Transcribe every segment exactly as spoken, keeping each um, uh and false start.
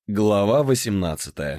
Глава восемнадцатая.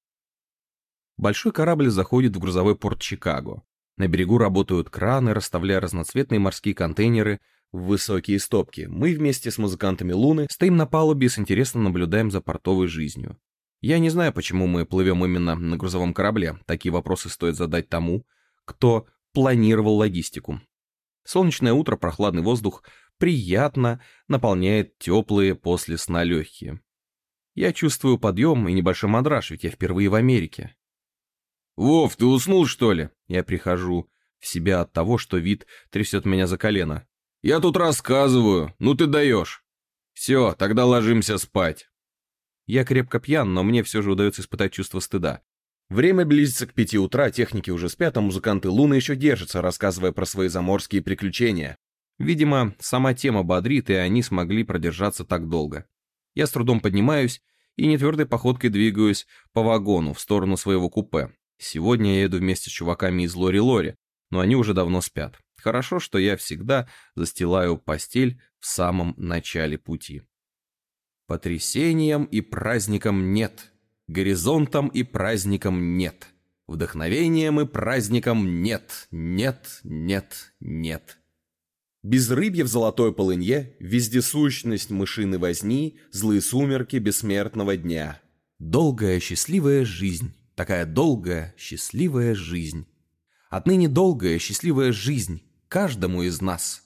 Большой корабль заходит в грузовой порт Чикаго. На берегу работают краны, расставляя разноцветные морские контейнеры в высокие стопки. Мы вместе с музыкантами Луны стоим на палубе и с интересом наблюдаем за портовой жизнью. Я не знаю, почему мы плывем именно на грузовом корабле. Такие вопросы стоит задать тому, кто планировал логистику. Солнечное утро, прохладный воздух приятно наполняет теплые после сна легкие. Я чувствую подъем и небольшой мандраж, ведь я впервые в Америке. «Вов, ты уснул, что ли?» Я прихожу в себя от того, что вид трясет меня за колено. «Я тут рассказываю, ну ты даешь. Все, тогда ложимся спать». Я крепко пьян, но мне все же удается испытать чувство стыда. Время близится к пяти утра, техники уже спят, а музыканты Луны еще держатся, рассказывая про свои заморские приключения. Видимо, сама тема бодрит, и они смогли продержаться так долго. Я с трудом поднимаюсь и нетвердой походкой двигаюсь по вагону в сторону своего купе. Сегодня я еду вместе с чуваками из Лори-Лори, но они уже давно спят. Хорошо, что я всегда застилаю постель в самом начале пути. Потрясением и праздником нет. Горизонтом и праздником нет. Вдохновением и праздником нет. Нет, нет, нет. Безрыбье в золотой полынье, вездесущность мышиной возни, злые сумерки бессмертного дня. Долгая счастливая жизнь, такая долгая счастливая жизнь. Отныне долгая счастливая жизнь каждому из нас.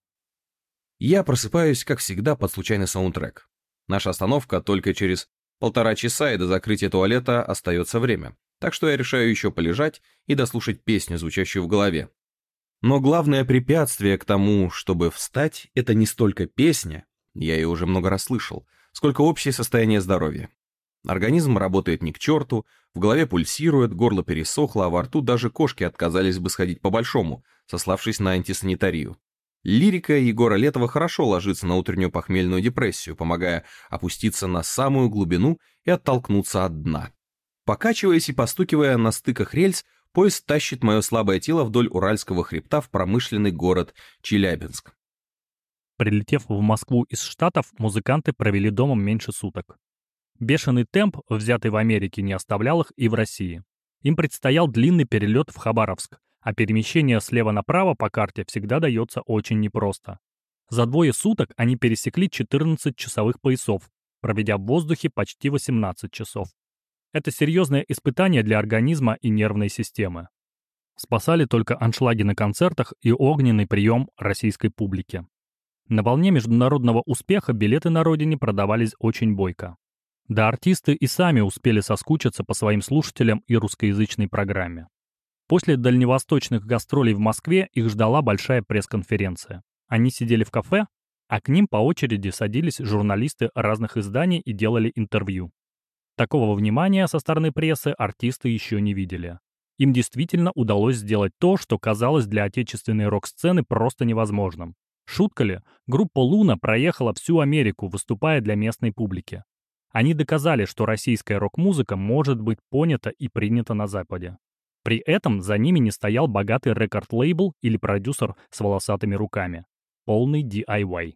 Я просыпаюсь, как всегда, под случайный саундтрек. Наша остановка только через полтора часа, и до закрытия туалета остается время. Так что я решаю еще полежать и дослушать песню, звучащую в голове. Но главное препятствие к тому, чтобы встать, это не столько песня, я ее уже много раз слышал, сколько общее состояние здоровья. Организм работает ни к черту, в голове пульсирует, горло пересохло, а во рту даже кошки отказались бы сходить по-большому, сославшись на антисанитарию. Лирика Егора Летова хорошо ложится на утреннюю похмельную депрессию, помогая опуститься на самую глубину и оттолкнуться от дна. Покачиваясь и постукивая на стыках рельс, поезд тащит мое слабое тело вдоль Уральского хребта в промышленный город Челябинск. Прилетев в Москву из Штатов, музыканты провели дома меньше суток. Бешеный темп, взятый в Америке, не оставлял их и в России. Им предстоял длинный перелет в Хабаровск, а перемещение слева направо по карте всегда дается очень непросто. За двое суток они пересекли четырнадцать часовых поясов, проведя в воздухе почти восемнадцать часов. Это серьезное испытание для организма и нервной системы. Спасали только аншлаги на концертах и огненный прием российской публики. На волне международного успеха билеты на родине продавались очень бойко. Да артисты и сами успели соскучиться по своим слушателям и русскоязычной программе. После дальневосточных гастролей в Москве их ждала большая пресс-конференция. Они сидели в кафе, а к ним по очереди садились журналисты разных изданий и делали интервью. Такого внимания со стороны прессы артисты еще не видели. Им действительно удалось сделать то, что казалось для отечественной рок-сцены просто невозможным. Шутка ли? Группа «Луна» проехала всю Америку, выступая для местной публики. Они доказали, что российская рок-музыка может быть понята и принята на Западе. При этом за ними не стоял богатый рекорд-лейбл или продюсер с волосатыми руками. Полный ди ай вай.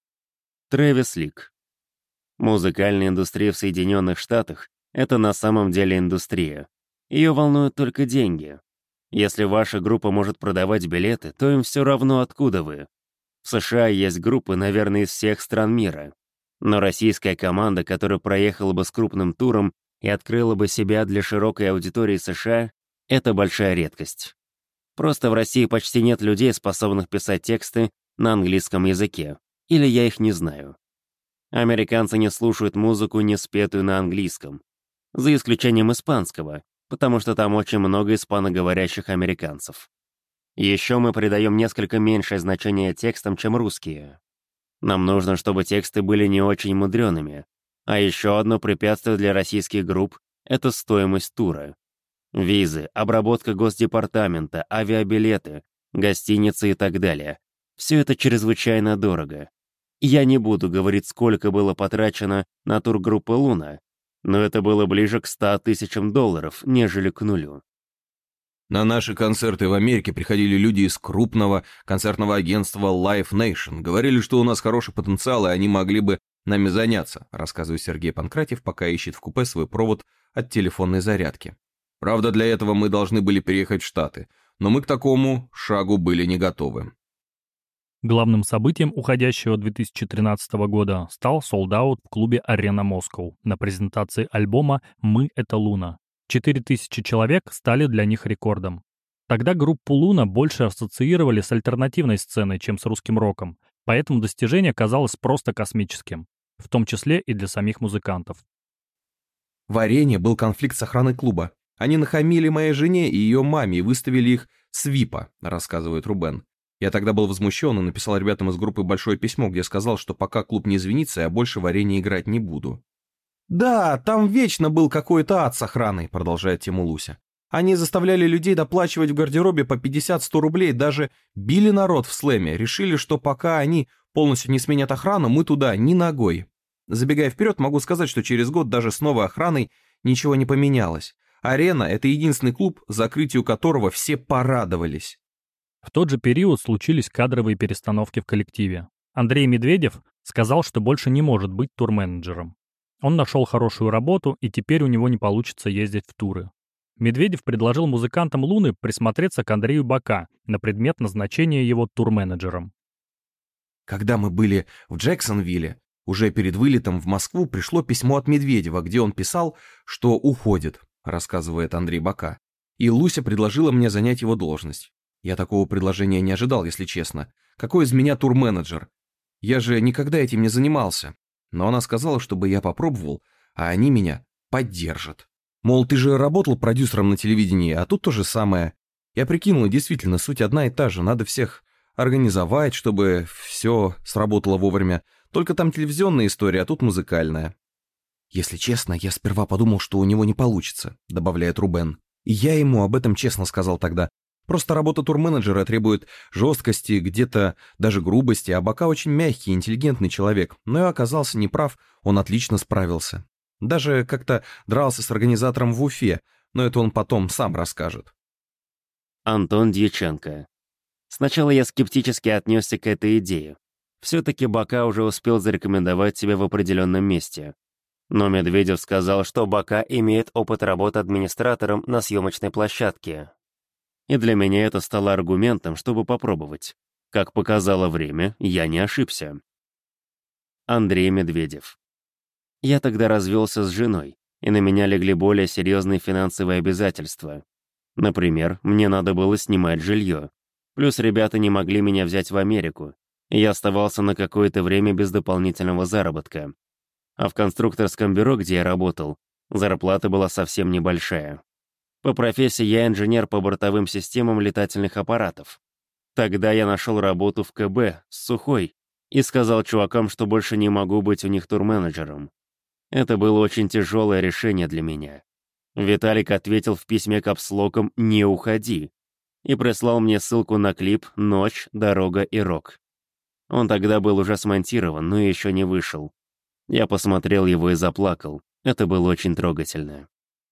Трэвис Лик. Музыкальная индустрия в Соединенных Штатах — это на самом деле индустрия. Ее волнуют только деньги. Если ваша группа может продавать билеты, то им все равно, откуда вы. В США есть группы, наверное, из всех стран мира. Но российская команда, которая проехала бы с крупным туром и открыла бы себя для широкой аудитории США, это большая редкость. Просто в России почти нет людей, способных писать тексты на английском языке. Или я их не знаю. Американцы не слушают музыку, не спетую на английском. За исключением испанского, потому что там очень много испаноговорящих американцев. Еще мы придаем несколько меньшее значение текстам, чем русские. Нам нужно, чтобы тексты были не очень мудреными. А еще одно препятствие для российских групп — это стоимость тура. Визы, обработка Госдепартамента, авиабилеты, гостиницы и так далее. Все это чрезвычайно дорого. Я не буду говорить, сколько было потрачено на тур группы «Луна», но это было ближе к ста тысячам долларов, нежели к нулю. На наши концерты в Америке приходили люди из крупного концертного агентства Live Nation. Говорили, что у нас хороший потенциал, и они могли бы нами заняться», — рассказывает Сергей Панкратьев, пока ищет в купе свой провод от телефонной зарядки. «Правда, для этого мы должны были переехать в Штаты, но мы к такому шагу были не готовы». Главным событием уходящего две тысячи тринадцатого года стал солд-аут в клубе «Арена Москва» на презентации альбома «Мы — это Луна». четыре тысячи человек стали для них рекордом. Тогда группу «Луна» больше ассоциировали с альтернативной сценой, чем с русским роком, поэтому достижение казалось просто космическим, в том числе и для самих музыкантов. В «Арене» был конфликт с охраной клуба. Они нахамили моей жене и ее маме и выставили их с ВИПа, рассказывает Рубен. Я тогда был возмущен и написал ребятам из группы большое письмо, где сказал, что пока клуб не извинится, я больше в «Арене» играть не буду. «Да, там вечно был какой-то ад с охраной», продолжает Тиму Луся. «Они заставляли людей доплачивать в гардеробе по пятьдесят-сто рублей, даже били народ в слэме, решили, что пока они полностью не сменят охрану, мы туда ни ногой». Забегая вперед, могу сказать, что через год даже с новой охраной ничего не поменялось. «Арена» — это единственный клуб, закрытию которого все порадовались. В тот же период случились кадровые перестановки в коллективе. Андрей Медведев сказал, что больше не может быть турменеджером. Он нашел хорошую работу, и теперь у него не получится ездить в туры. Медведев предложил музыкантам «Луны» присмотреться к Андрею Бока на предмет назначения его турменеджером. Когда мы были в Джексонвилле, уже перед вылетом в Москву пришло письмо от Медведева, где он писал, что уходит, рассказывает Андрей Бока. И Луся предложила мне занять его должность. Я такого предложения не ожидал, если честно. Какой из меня турменеджер? Я же никогда этим не занимался. Но она сказала, чтобы я попробовал, а они меня поддержат. Мол, ты же работал продюсером на телевидении, а тут то же самое. Я прикинул, и действительно, суть одна и та же. Надо всех организовать, чтобы все сработало вовремя. Только там телевизионная история, а тут музыкальная. Если честно, я сперва подумал, что у него не получится, добавляет Рубен. И я ему об этом честно сказал тогда. Просто работа турменеджера требует жесткости, где-то даже грубости, а Бока очень мягкий, интеллигентный человек. Но я оказался неправ, он отлично справился. Даже как-то дрался с организатором в Уфе, но это он потом сам расскажет. Антон Дьяченко. Сначала я скептически отнесся к этой идее. Все-таки Бока уже успел зарекомендовать себя в определенном месте. Но Медведев сказал, что Бока имеет опыт работы администратором на съемочной площадке. И для меня это стало аргументом, чтобы попробовать. Как показало время, я не ошибся. Андрей Медведев. Я тогда развелся с женой, и на меня легли более серьезные финансовые обязательства. Например, мне надо было снимать жилье. Плюс ребята не могли меня взять в Америку, и я оставался на какое-то время без дополнительного заработка. А в конструкторском бюро, где я работал, зарплата была совсем небольшая. По профессии я инженер по бортовым системам летательных аппаратов. Тогда я нашел работу в КБ с Сухой и сказал чувакам, что больше не могу быть у них турменеджером. Это было очень тяжелое решение для меня. Виталик ответил в письме капслоком «Не уходи» и прислал мне ссылку на клип «Ночь, дорога и рок». Он тогда был уже смонтирован, но еще не вышел. Я посмотрел его и заплакал. Это было очень трогательно.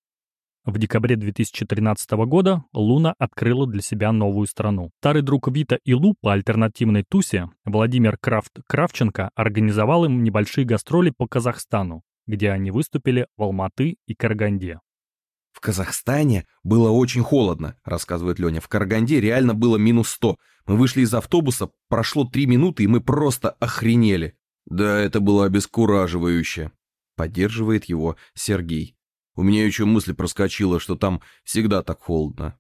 В декабре две тысячи тринадцатого года «Луна» открыла для себя новую страну. Старый друг Вита и Лу по альтернативной тусе Владимир Крафт-Кравченко организовал им небольшие гастроли по Казахстану, где они выступили в Алматы и Караганде. В Казахстане было очень холодно, рассказывает Леня. В Караганде реально было минус сто. Мы вышли из автобуса, прошло три минуты, и мы просто охренели. Да, это было обескураживающе, поддерживает его Сергей. У меня еще мысль проскочила, что там всегда так холодно.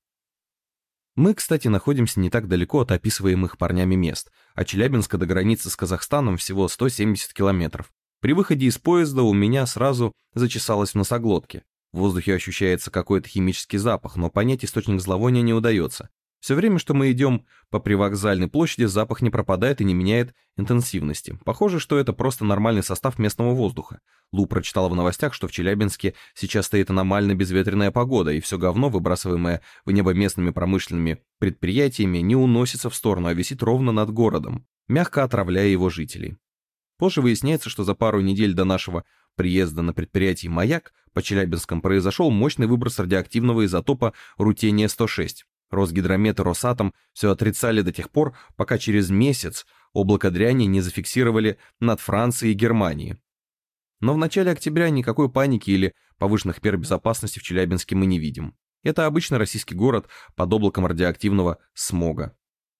Мы, кстати, находимся не так далеко от описываемых парнями мест. От Челябинска до границы с Казахстаном всего сто семьдесят километров. При выходе из поезда у меня сразу зачесалось в носоглотке. В воздухе ощущается какой-то химический запах, но понять источник зловония не удается. Все время, что мы идем по привокзальной площади, запах не пропадает и не меняет интенсивности. Похоже, что это просто нормальный состав местного воздуха. Лу прочитала в новостях, что в Челябинске сейчас стоит аномально безветренная погода, и все говно, выбрасываемое в небо местными промышленными предприятиями, не уносится в сторону, а висит ровно над городом, мягко отравляя его жителей. Позже выясняется, что за пару недель до нашего приезда на предприятии «Маяк» по Челябинском произошел мощный выброс радиоактивного изотопа рутения сто шесть. Росгидромет и Росатом все отрицали до тех пор, пока через месяц облако дряни не зафиксировали над Францией и Германией. Но в начале октября никакой паники или повышенных мер безопасности в Челябинске мы не видим. Это обычный российский город под облаком радиоактивного смога.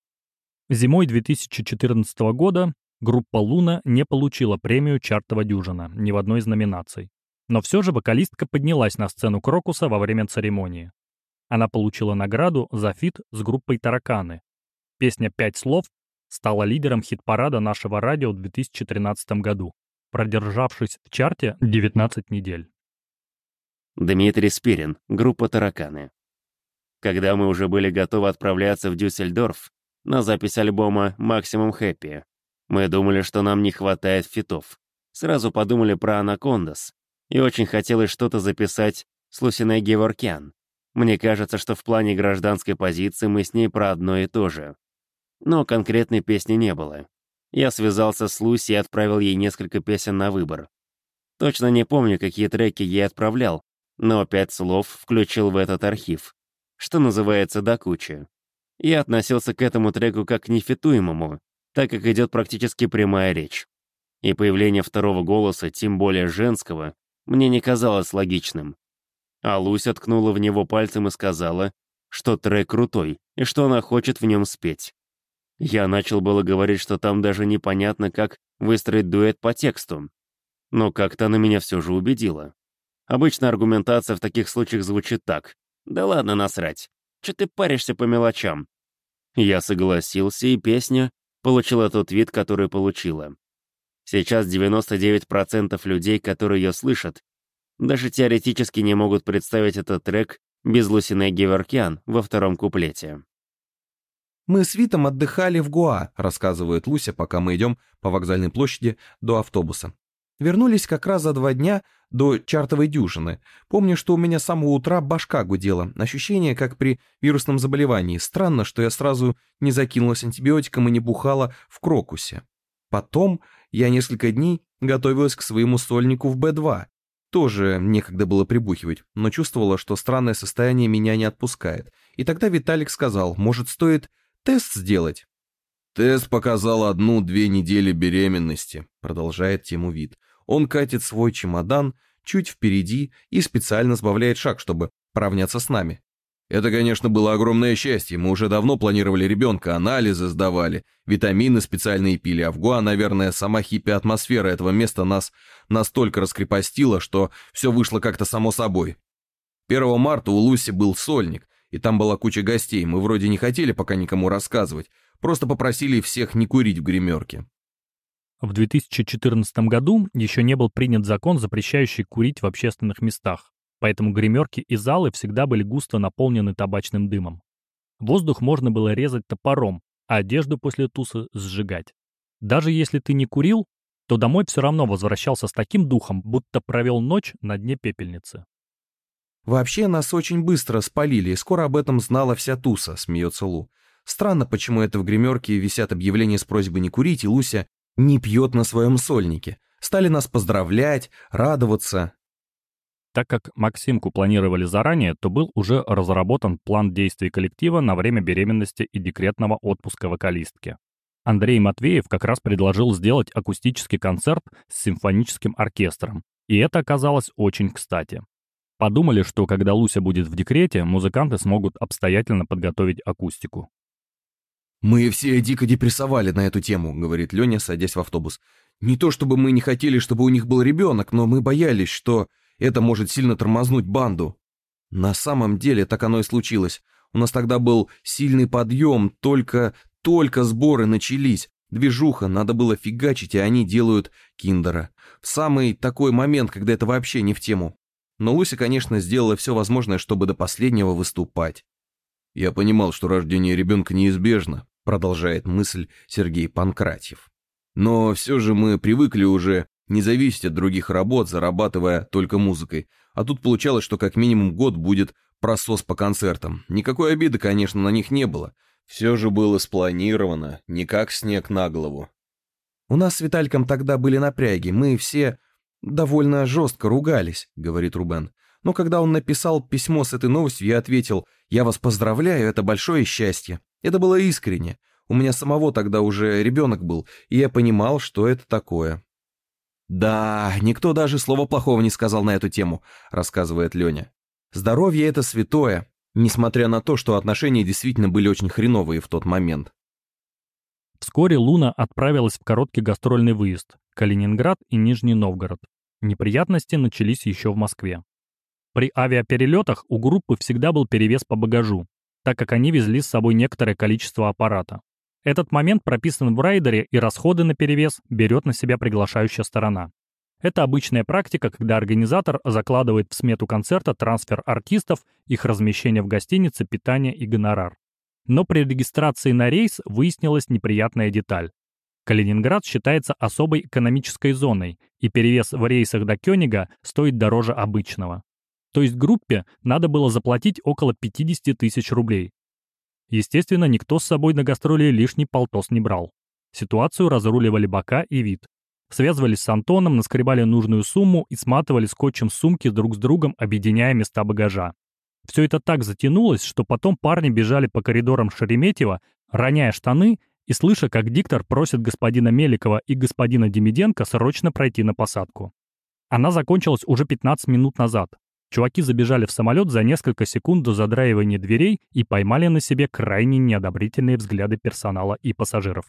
Зимой две тысячи четырнадцатого года группа «Луна» не получила премию «Чартова дюжина» ни в одной из номинаций. Но все же вокалистка поднялась на сцену Крокуса во время церемонии. Она получила награду за фит с группой «Тараканы». Песня «Пять слов» стала лидером хит-парада нашего радио в две тысячи тринадцатом году, продержавшись в чарте девятнадцать недель. Дмитрий Спирин, группа «Тараканы». Когда мы уже были готовы отправляться в Дюссельдорф на запись альбома «Максимум Хэппи», мы думали, что нам не хватает фитов. Сразу подумали про «Анакондас», и очень хотелось что-то записать с Лусиной Геворкян. Мне кажется, что в плане гражданской позиции мы с ней про одно и то же. Но конкретной песни не было. Я связался с Луси и отправил ей несколько песен на выбор. Точно не помню, какие треки ей отправлял, но пять слов включил в этот архив, что называется до кучи. Я относился к этому треку как к нефитуемому, так как идет практически прямая речь. И появление второго голоса, тем более женского, мне не казалось логичным. А Луся ткнула в него пальцем и сказала, что трек крутой, и что она хочет в нем спеть. Я начал было говорить, что там даже непонятно, как выстроить дуэт по тексту. Но как-то она меня все же убедила. Обычно аргументация в таких случаях звучит так. «Да ладно, насрать. Че ты паришься по мелочам?» Я согласился, и песня получила тот вид, который получила. Сейчас девяносто девять процентов людей, которые ее слышат, даже теоретически не могут представить этот трек без Лусины Геворкян во втором куплете. «Мы с Витом отдыхали в Гоа», — рассказывает Луся, пока мы идем по вокзальной площади до автобуса. «Вернулись как раз за два дня до чартовой дюжины. Помню, что у меня с самого утра башка гудела. Ощущение, как при вирусном заболевании. Странно, что я сразу не закинулась антибиотиком и не бухала в Крокусе. Потом я несколько дней готовилась к своему сольнику в бэ два. Тоже некогда было прибухивать, но чувствовала, что странное состояние меня не отпускает. И тогда Виталик сказал, может, стоит тест сделать?» «Тест показал одну-две недели беременности», — продолжает Тиму Вит. Он катит свой чемодан чуть впереди и специально сбавляет шаг, чтобы поравняться с нами. «Это, конечно, было огромное счастье. Мы уже давно планировали ребенка, анализы сдавали, витамины специальные пили, а в Гоа, наверное, сама хиппи-атмосфера этого места нас настолько раскрепостила, что все вышло как-то само собой. первого марта у Луси был сольник, и там была куча гостей. Мы вроде не хотели пока никому рассказывать, просто попросили всех не курить в гримерке». В две тысячи четырнадцатом году еще не был принят закон, запрещающий курить в общественных местах, поэтому гримерки и залы всегда были густо наполнены табачным дымом. Воздух можно было резать топором, а одежду после туса сжигать. Даже если ты не курил, то домой все равно возвращался с таким духом, будто провел ночь на дне пепельницы. «Вообще нас очень быстро спалили, и скоро об этом знала вся туса», — смеется Лу. «Странно, почему это в гримерке висят объявления с просьбой не курить, и Луся не пьет на своем сольнике. Стали нас поздравлять, радоваться». Так как Максимку планировали заранее, то был уже разработан план действий коллектива на время беременности и декретного отпуска вокалистки. Андрей Матвеев как раз предложил сделать акустический концерт с симфоническим оркестром, и это оказалось очень кстати. Подумали, что когда Луся будет в декрете, музыканты смогут обстоятельно подготовить акустику. «Мы все дико депрессовали на эту тему», — говорит Леня, садясь в автобус. «Не то чтобы мы не хотели, чтобы у них был ребенок, но мы боялись, что это может сильно тормознуть банду». На самом деле так оно и случилось. У нас тогда был сильный подъем, только, только сборы начались. Движуха, надо было фигачить, и они делают киндера. В самый такой момент, когда это вообще не в тему. Но Луся, конечно, сделала все возможное, чтобы до последнего выступать. «Я понимал, что рождение ребенка неизбежно», — продолжает мысль Сергей Панкратьев. «Но все же мы привыкли уже не зависеть от других работ, зарабатывая только музыкой. А тут получалось, что как минимум год будет просос по концертам. Никакой обиды, конечно, на них не было. Все же было спланировано, не как снег на голову». «У нас с Витальком тогда были напряги, мы все довольно жестко ругались», — говорит Рубен. Но когда он написал письмо с этой новостью, я ответил: «Я вас поздравляю, это большое счастье». Это было искренне. У меня самого тогда уже ребенок был, и я понимал, что это такое. «Да, никто даже слова плохого не сказал на эту тему», — рассказывает Леня. «Здоровье — это святое», несмотря на то, что отношения действительно были очень хреновые в тот момент. Вскоре Луна отправилась в короткий гастрольный выезд – Калининград и Нижний Новгород. Неприятности начались еще в Москве. При авиаперелетах у группы всегда был перевес по багажу, так как они везли с собой некоторое количество аппарата. Этот момент прописан в райдере, и расходы на перевес берет на себя приглашающая сторона. Это обычная практика, когда организатор закладывает в смету концерта трансфер артистов, их размещение в гостинице, питание и гонорар. Но при регистрации на рейс выяснилась неприятная деталь. Калининград считается особой экономической зоной, и перевес в рейсах до Кёнига стоит дороже обычного. То есть группе надо было заплатить около пятьдесят тысяч рублей. Естественно, никто с собой на гастроли лишний полтос не брал. Ситуацию разруливали Бока и Вит. Связывались с Антоном, наскребали нужную сумму и сматывали скотчем сумки друг с другом, объединяя места багажа. Все это так затянулось, что потом парни бежали по коридорам Шереметьево, роняя штаны и слыша, как диктор просит господина Меликова и господина Демиденко срочно пройти на посадку. Она закончилась уже пятнадцать минут назад. Чуваки забежали в самолет за несколько секунд до задраивания дверей и поймали на себе крайне неодобрительные взгляды персонала и пассажиров.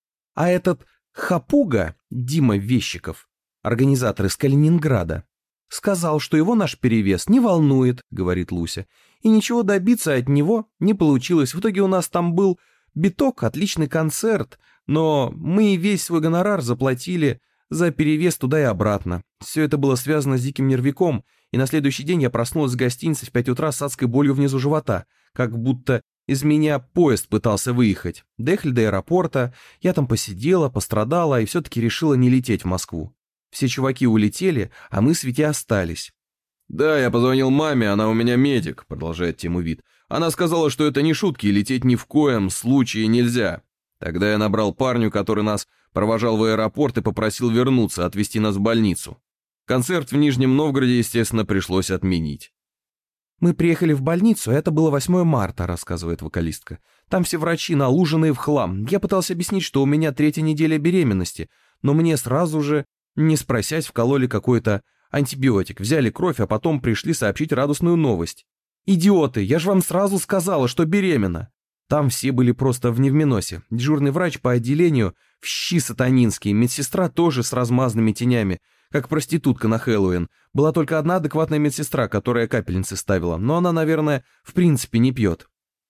А этот хапуга, Дима Вещиков, организатор из Калининграда, сказал, что его наш перевес не волнует, говорит Луся, и ничего добиться от него не получилось. В итоге у нас там был биток, отличный концерт, но мы весь свой гонорар заплатили за перевес туда и обратно. Все это было связано с диким нервиком, и на следующий день я проснулась в гостинице в пять утра с адской болью внизу живота, как будто из меня поезд пытался выехать. Доехали до аэропорта, я там посидела, пострадала и все-таки решила не лететь в Москву. Все чуваки улетели, а мы с Витей остались. «Да, я позвонил маме, она у меня медик», — продолжает Тиму Вит. «Она сказала, что это не шутки, и лететь ни в коем случае нельзя. Тогда я набрал парню, который нас провожал в аэропорт, и попросил вернуться, отвезти нас в больницу. Концерт в Нижнем Новгороде, естественно, пришлось отменить». «Мы приехали в больницу, это было восьмое марта», — рассказывает вокалистка. «Там все врачи налуженные в хлам. Я пытался объяснить, что у меня третья неделя беременности, но мне сразу же, не спросясь, вкололи какой-то антибиотик, взяли кровь, а потом пришли сообщить радостную новость. Идиоты, я же вам сразу сказала, что беременна». Там все были просто в невминосе. Дежурный врач по отделению в щи сатанинские, медсестра тоже с размазанными тенями, как проститутка на Хэллоуин. Была только одна адекватная медсестра, которая капельницы ставила, но она, наверное, в принципе не пьет.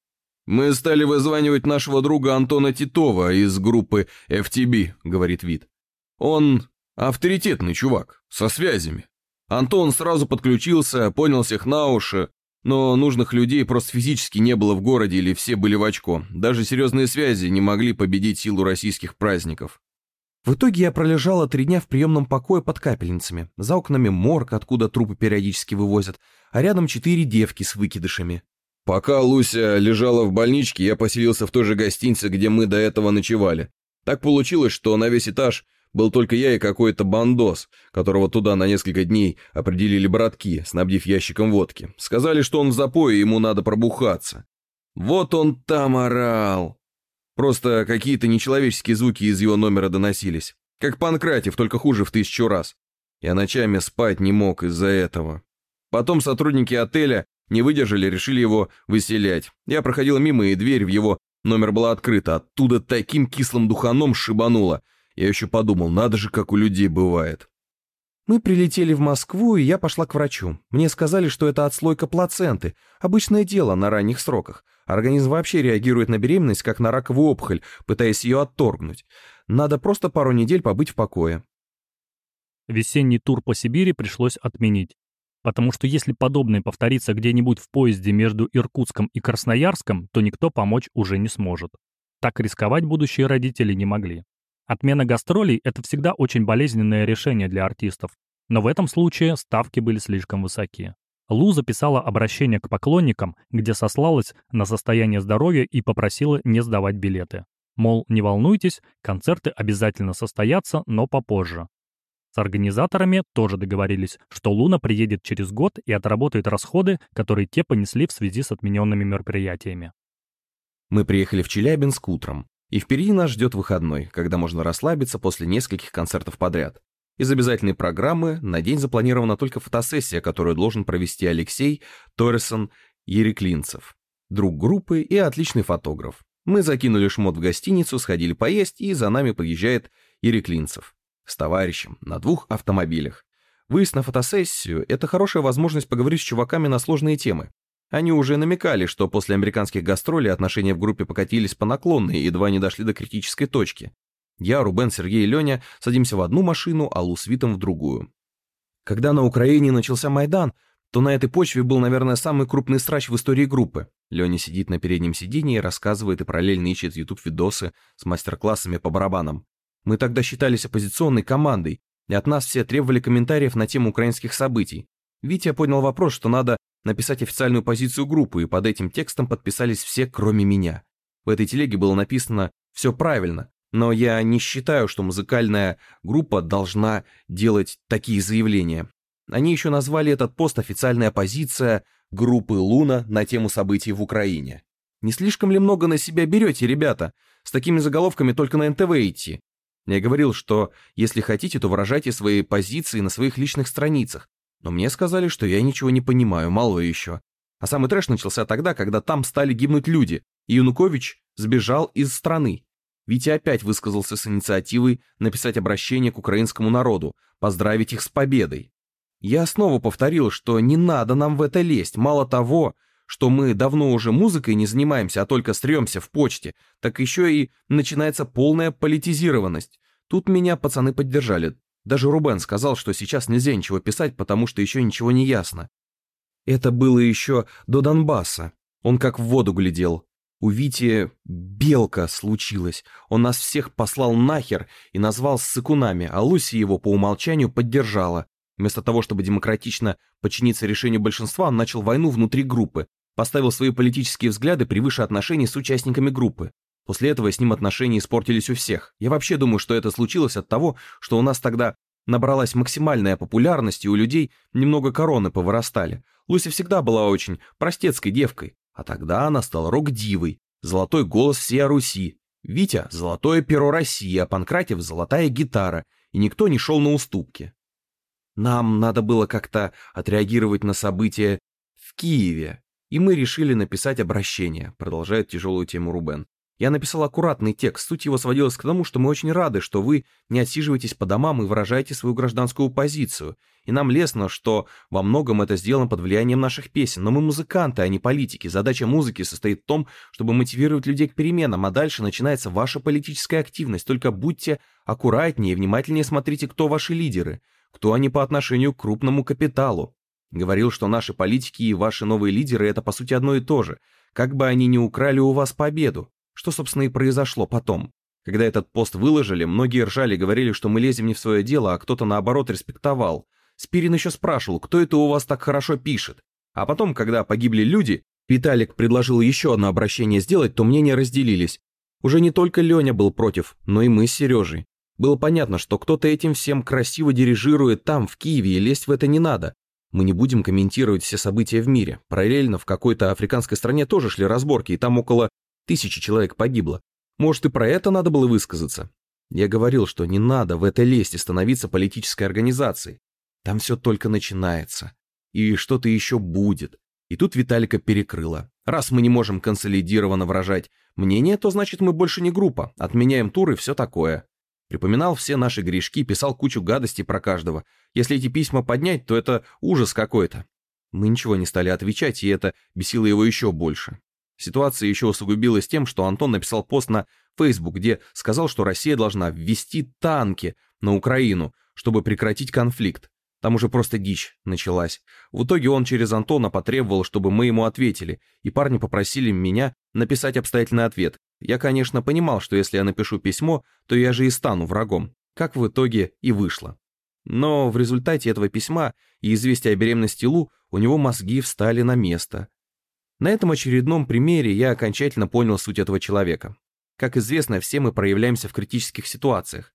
«Мы стали вызванивать нашего друга Антона Титова из группы эф ти би», — говорит Вит. «Он авторитетный чувак, со связями. Антон сразу подключился, понял всех на уши, но нужных людей просто физически не было в городе или все были в очко. Даже серьезные связи не могли победить силу российских праздников». В итоге я пролежала три дня в приемном покое под капельницами. За окнами морг, откуда трупы периодически вывозят, а рядом четыре девки с выкидышами. «Пока Луся лежала в больничке, я поселился в той же гостинице, где мы до этого ночевали. Так получилось, что на весь этаж был только я и какой-то бандос, которого туда на несколько дней определили братки, снабдив ящиком водки. Сказали, что он в запое, и ему надо пробухаться. Вот он там орал. Просто какие-то нечеловеческие звуки из его номера доносились. Как Панкратив, только хуже в тысячу раз. Я ночами спать не мог из-за этого. Потом сотрудники отеля не выдержали, решили его выселять. Я проходил мимо, и дверь в его номер была открыта. Оттуда таким кислым духаном шибануло. Я еще подумал, надо же, как у людей бывает. Мы прилетели в Москву, и я пошла к врачу. Мне сказали, что это отслойка плаценты. Обычное дело на ранних сроках. Организм вообще реагирует на беременность, как на раковую опухоль, пытаясь ее отторгнуть. Надо просто пару недель побыть в покое. Весенний тур по Сибири пришлось отменить. Потому что если подобное повторится где-нибудь в поезде между Иркутском и Красноярском, то никто помочь уже не сможет. Так рисковать будущие родители не могли. Отмена гастролей – это всегда очень болезненное решение для артистов, но в этом случае ставки были слишком высоки. Лу записала обращение к поклонникам, где сослалась на состояние здоровья и попросила не сдавать билеты. Мол, не волнуйтесь, концерты обязательно состоятся, но попозже. С организаторами тоже договорились, что Луна приедет через год и отработает расходы, которые те понесли в связи с отмененными мероприятиями. Мы приехали в Челябинск утром, и впереди нас ждет выходной, когда можно расслабиться после нескольких концертов подряд. Из обязательной программы на день запланирована только фотосессия, которую должен провести Алексей Торресон Ереклинцев, друг группы и отличный фотограф. Мы закинули шмот в гостиницу, сходили поесть, и за нами подъезжает Ереклинцев с товарищем на двух автомобилях. Выезд на фотосессию – это хорошая возможность поговорить с чуваками на сложные темы. Они уже намекали, что после американских гастролей отношения в группе покатились по наклонной и едва не дошли до критической точки. Я, Рубен, Сергей и Леня садимся в одну машину, а Лу с Витом в другую. Когда на Украине начался Майдан, то на этой почве был, наверное, самый крупный срач в истории группы. Леня сидит на переднем сиденье и рассказывает и параллельно ищет ютуб-видосы с мастер-классами по барабанам. Мы тогда считались оппозиционной командой, и от нас все требовали комментариев на тему украинских событий. Витя поднял вопрос, что надо написать официальную позицию группы, и под этим текстом подписались все, кроме меня. В этой телеге было написано «все правильно», но я не считаю, что музыкальная группа должна делать такие заявления. Они еще назвали этот пост «Официальная позиция группы Луна на тему событий в Украине». Не слишком ли много на себя берете, ребята? С такими заголовками только на эн тэ вэ идти. Я говорил, что если хотите, то выражайте свои позиции на своих личных страницах. Но мне сказали, что я ничего не понимаю, мало еще. А самый трэш начался тогда, когда там стали гибнуть люди, и Янукович сбежал из страны. Витя опять высказался с инициативой написать обращение к украинскому народу, поздравить их с победой. Я снова повторил, что не надо нам в это лезть. Мало того, что мы давно уже музыкой не занимаемся, а только стремся в почте, так еще и начинается полная политизированность. Тут меня пацаны поддержали. Даже Рубен сказал, что сейчас нельзя ничего писать, потому что еще ничего не ясно. Это было еще до Донбасса. Он как в воду глядел. У Вити белка случилась. Он нас всех послал нахер и назвал ссыкунами, а Луси его по умолчанию поддержала. Вместо того, чтобы демократично подчиниться решению большинства, он начал войну внутри группы, поставил свои политические взгляды превыше отношений с участниками группы. После этого с ним отношения испортились у всех. Я вообще думаю, что это случилось от того, что у нас тогда набралась максимальная популярность, и у людей немного короны повырастали. Луся всегда была очень простецкой девкой, а тогда она стала рок-дивой, золотой голос всей Руси. Витя — золотое перо России, а Панкратев — золотая гитара, и никто не шел на уступки. Нам надо было как-то отреагировать на события в Киеве, и мы решили написать обращение, продолжает тяжелую тему Рубен. Я написал аккуратный текст, суть его сводилась к тому, что мы очень рады, что вы не отсиживаетесь по домам и выражаете свою гражданскую позицию, и нам лестно, что во многом это сделано под влиянием наших песен, но мы музыканты, а не политики, задача музыки состоит в том, чтобы мотивировать людей к переменам, а дальше начинается ваша политическая активность, только будьте аккуратнее и внимательнее смотрите, кто ваши лидеры, кто они по отношению к крупному капиталу. Говорил, что наши политики и ваши новые лидеры — это по сути одно и то же, как бы они ни украли у вас победу. Что, собственно, и произошло потом. Когда этот пост выложили, многие ржали, говорили, что мы лезем не в свое дело, а кто-то, наоборот, респектовал. Спирин еще спрашивал, кто это у вас так хорошо пишет. А потом, когда погибли люди, Виталик предложил еще одно обращение сделать, то мнения разделились. Уже не только Леня был против, но и мы с Сережей. Было понятно, что кто-то этим всем красиво дирижирует там, в Киеве, и лезть в это не надо. Мы не будем комментировать все события в мире. Параллельно в какой-то африканской стране тоже шли разборки, и там около тысячи человек погибло. Может, и про это надо было высказаться? Я говорил, что не надо в это лезть и становиться политической организацией. Там все только начинается. И что-то еще будет. И тут Виталика перекрыло. Раз мы не можем консолидированно выражать мнение, то значит мы больше не группа. Отменяем тур и все такое. Припоминал все наши грешки, писал кучу гадостей про каждого. Если эти письма поднять, то это ужас какой-то. Мы ничего не стали отвечать, и это бесило его еще больше. Ситуация еще усугубилась тем, что Антон написал пост на Facebook, где сказал, что Россия должна ввести танки на Украину, чтобы прекратить конфликт. Там уже просто дичь началась. В итоге он через Антона потребовал, чтобы мы ему ответили, и парни попросили меня написать обстоятельный ответ. Я, конечно, понимал, что если я напишу письмо, то я же и стану врагом, как в итоге и вышло. Но в результате этого письма и известия о беременности Лу у него мозги встали на место. На этом очередном примере я окончательно понял суть этого человека. Как известно, все мы проявляемся в критических ситуациях.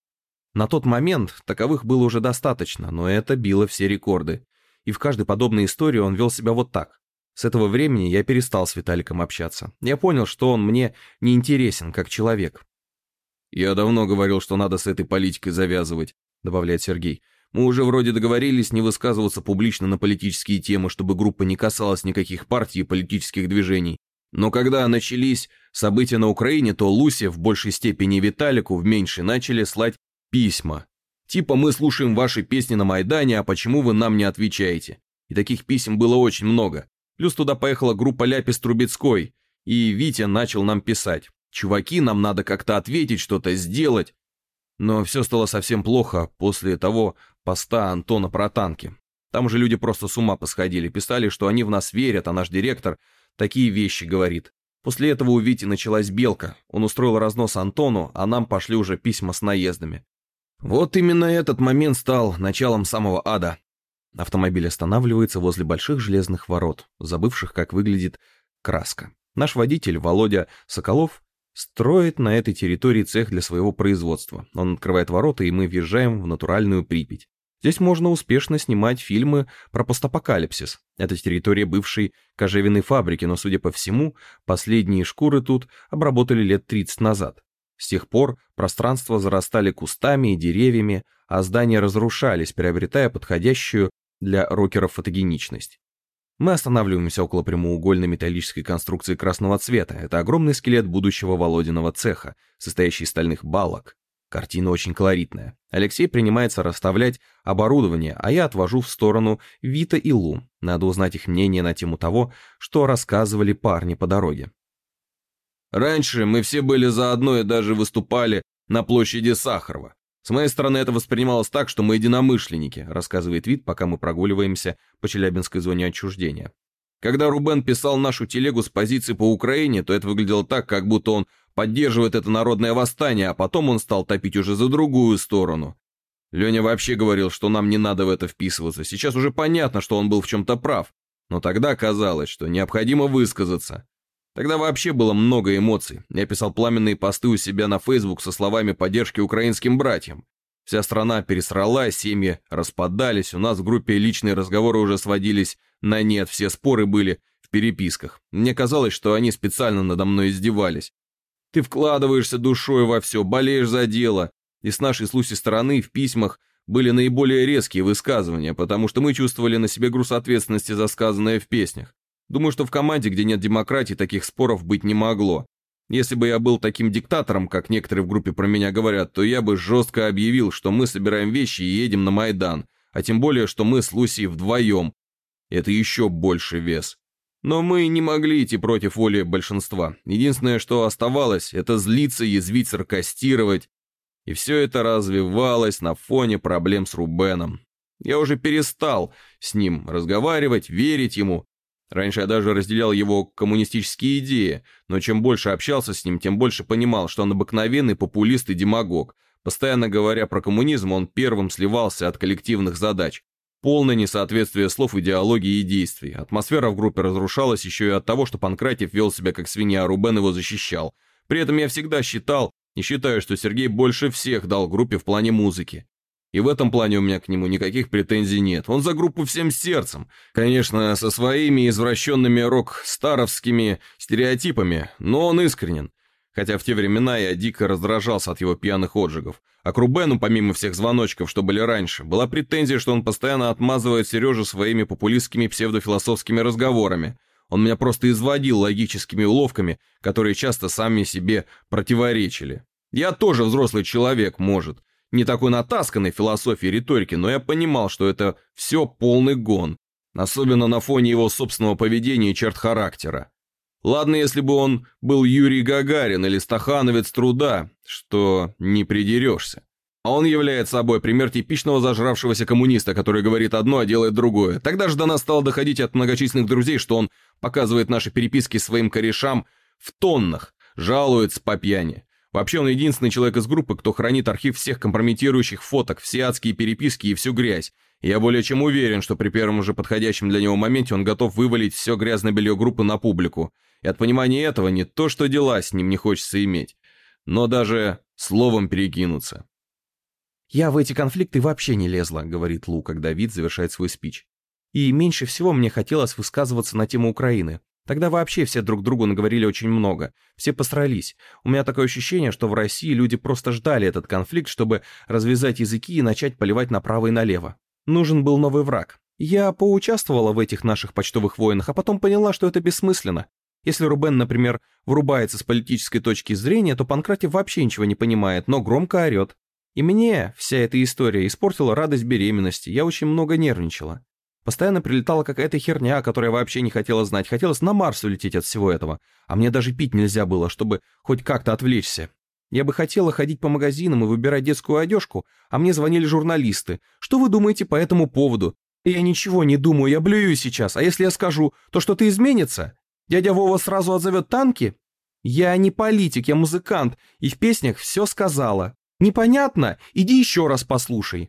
На тот момент таковых было уже достаточно, но это било все рекорды. И в каждой подобной истории он вел себя вот так. С этого времени я перестал с Виталиком общаться. Я понял, что он мне не интересен как человек. «Я давно говорил, что надо с этой политикой завязывать», — добавляет Сергей. «Мы уже вроде договорились не высказываться публично на политические темы, чтобы группа не касалась никаких партий и политических движений. Но когда начались события на Украине, то Лусе в большей степени и Виталику в меньшей начали слать письма. Типа мы слушаем ваши песни на Майдане, а почему вы нам не отвечаете?» И таких писем было очень много. Плюс туда поехала группа Ляпис Трубецкой, и Витя начал нам писать. «Чуваки, нам надо как-то ответить, что-то сделать». Но все стало совсем плохо после того поста Антона про танки. Там же люди просто с ума посходили, писали, что они в нас верят, а наш директор такие вещи говорит. После этого у Вити началась белка. Он устроил разнос Антону, а нам пошли уже письма с наездами. Вот именно этот момент стал началом самого ада. Автомобиль останавливается возле больших железных ворот, забывших, как выглядит краска. Наш водитель, Володя Соколов, строит на этой территории цех для своего производства. Он открывает ворота, и мы въезжаем в натуральную Припять. Здесь можно успешно снимать фильмы про постапокалипсис. Это территория бывшей кожевенной фабрики, но, судя по всему, последние шкуры тут обработали лет тридцать назад. С тех пор пространства зарастали кустами и деревьями, а здания разрушались, приобретая подходящую для рокеров фотогеничность. Мы останавливаемся около прямоугольной металлической конструкции красного цвета. Это огромный скелет будущего Володиного цеха, состоящий из стальных балок. Картина очень колоритная. Алексей принимается расставлять оборудование, а я отвожу в сторону Вита и Лу. Надо узнать их мнение на тему того, что рассказывали парни по дороге. Раньше мы все были заодно и даже выступали на площади Сахарова. С моей стороны это воспринималось так, что мы единомышленники, рассказывает Вит, пока мы прогуливаемся по Челябинской зоне отчуждения. Когда Рубен писал нашу телегу с позиции по Украине, то это выглядело так, как будто он поддерживает это народное восстание, а потом он стал топить уже за другую сторону. Леня вообще говорил, что нам не надо в это вписываться. Сейчас уже понятно, что он был в чем-то прав. Но тогда казалось, что необходимо высказаться. Тогда вообще было много эмоций. Я писал пламенные посты у себя на Facebook со словами поддержки украинским братьям. Вся страна пересралась, семьи распадались, у нас в группе личные разговоры уже сводились на нет, все споры были в переписках. Мне казалось, что они специально надо мной издевались. Ты вкладываешься душой во все, болеешь за дело. И с нашей с Луси стороны в письмах были наиболее резкие высказывания, потому что мы чувствовали на себе груз ответственности за сказанное в песнях. Думаю, что в команде, где нет демократии, таких споров быть не могло. Если бы я был таким диктатором, как некоторые в группе про меня говорят, то я бы жестко объявил, что мы собираем вещи и едем на Майдан, а тем более, что мы с Лусей вдвоем. Это еще больше вес. Но мы не могли идти против воли большинства. Единственное, что оставалось, это злиться, язвить, саркастировать. И все это развивалось на фоне проблем с Рубеном. Я уже перестал с ним разговаривать, верить ему. Раньше я даже разделял его коммунистические идеи, но чем больше общался с ним, тем больше понимал, что он обыкновенный популист и демагог. Постоянно говоря про коммунизм, он первым сливался от коллективных задач. Полное несоответствие слов, идеологии и действий. Атмосфера в группе разрушалась еще и от того, что Панкратьев вел себя как свинья, а Рубен его защищал. При этом я всегда считал и считаю, что Сергей больше всех дал группе в плане музыки. И в этом плане у меня к нему никаких претензий нет. Он за группу всем сердцем. Конечно, со своими извращенными рок-старовскими стереотипами, но он искренен. Хотя в те времена я дико раздражался от его пьяных отжигов. А к Рубену, помимо всех звоночков, что были раньше, была претензия, что он постоянно отмазывает Сережу своими популистскими псевдофилософскими разговорами. Он меня просто изводил логическими уловками, которые часто сами себе противоречили. Я тоже взрослый человек, может. Не такой натасканной философии и риторики, но я понимал, что это все полный гон. Особенно на фоне его собственного поведения и черт характера. Ладно, если бы он был Юрий Гагарин или стахановец труда, что не придерешься. А он является собой пример типичного зажравшегося коммуниста, который говорит одно, а делает другое. Тогда же до нас стало доходить от многочисленных друзей, что он показывает наши переписки своим корешам в тоннах, жалуется по пьяни. Вообще он единственный человек из группы, кто хранит архив всех компрометирующих фоток, все адские переписки и всю грязь. И я более чем уверен, что при первом же подходящем для него моменте он готов вывалить все грязное белье группы на публику. И от понимания этого не то, что дела с ним не хочется иметь, но даже словом перекинуться. «Я в эти конфликты вообще не лезла», — говорит Лу, когда Вит завершает свой спич. «И меньше всего мне хотелось высказываться на тему Украины. Тогда вообще все друг другу наговорили очень много, все посрались. У меня такое ощущение, что в России люди просто ждали этот конфликт, чтобы развязать языки и начать поливать направо и налево. Нужен был новый враг. Я поучаствовала в этих наших почтовых войнах, а потом поняла, что это бессмысленно. Если Рубен, например, врубается с политической точки зрения, то Панкратив вообще ничего не понимает, но громко орет. И мне вся эта история испортила радость беременности, я очень много нервничала. Постоянно прилетала какая-то херня, о которой я вообще не хотела знать. Хотелось на Марс улететь от всего этого. А мне даже пить нельзя было, чтобы хоть как-то отвлечься. Я бы хотела ходить по магазинам и выбирать детскую одежку, а мне звонили журналисты. Что вы думаете по этому поводу? Я ничего не думаю, я блюю сейчас. А если я скажу, то что-то изменится? Дядя Вова сразу отзовет танки? Я не политик, я музыкант, и в песнях все сказала. Непонятно? Иди еще раз послушай.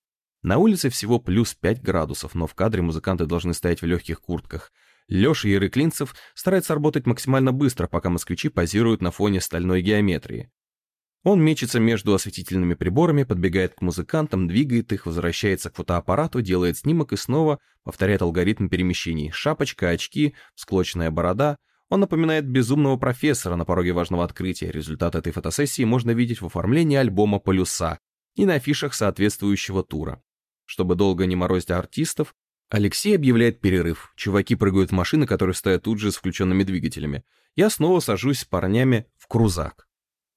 На улице всего плюс пять градусов, но в кадре музыканты должны стоять в легких куртках. Леша Ярыклинцев старается работать максимально быстро, пока москвичи позируют на фоне стальной геометрии. Он мечется между осветительными приборами, подбегает к музыкантам, двигает их, возвращается к фотоаппарату, делает снимок и снова повторяет алгоритм перемещений. Шапочка, очки, всклоченная борода. Он напоминает безумного профессора на пороге важного открытия. Результат этой фотосессии можно видеть в оформлении альбома «Полюса» и на афишах соответствующего тура. Чтобы долго не морозить артистов, Алексей объявляет перерыв. Чуваки прыгают в машины, которые стоят тут же с включенными двигателями. Я снова сажусь с парнями в крузак.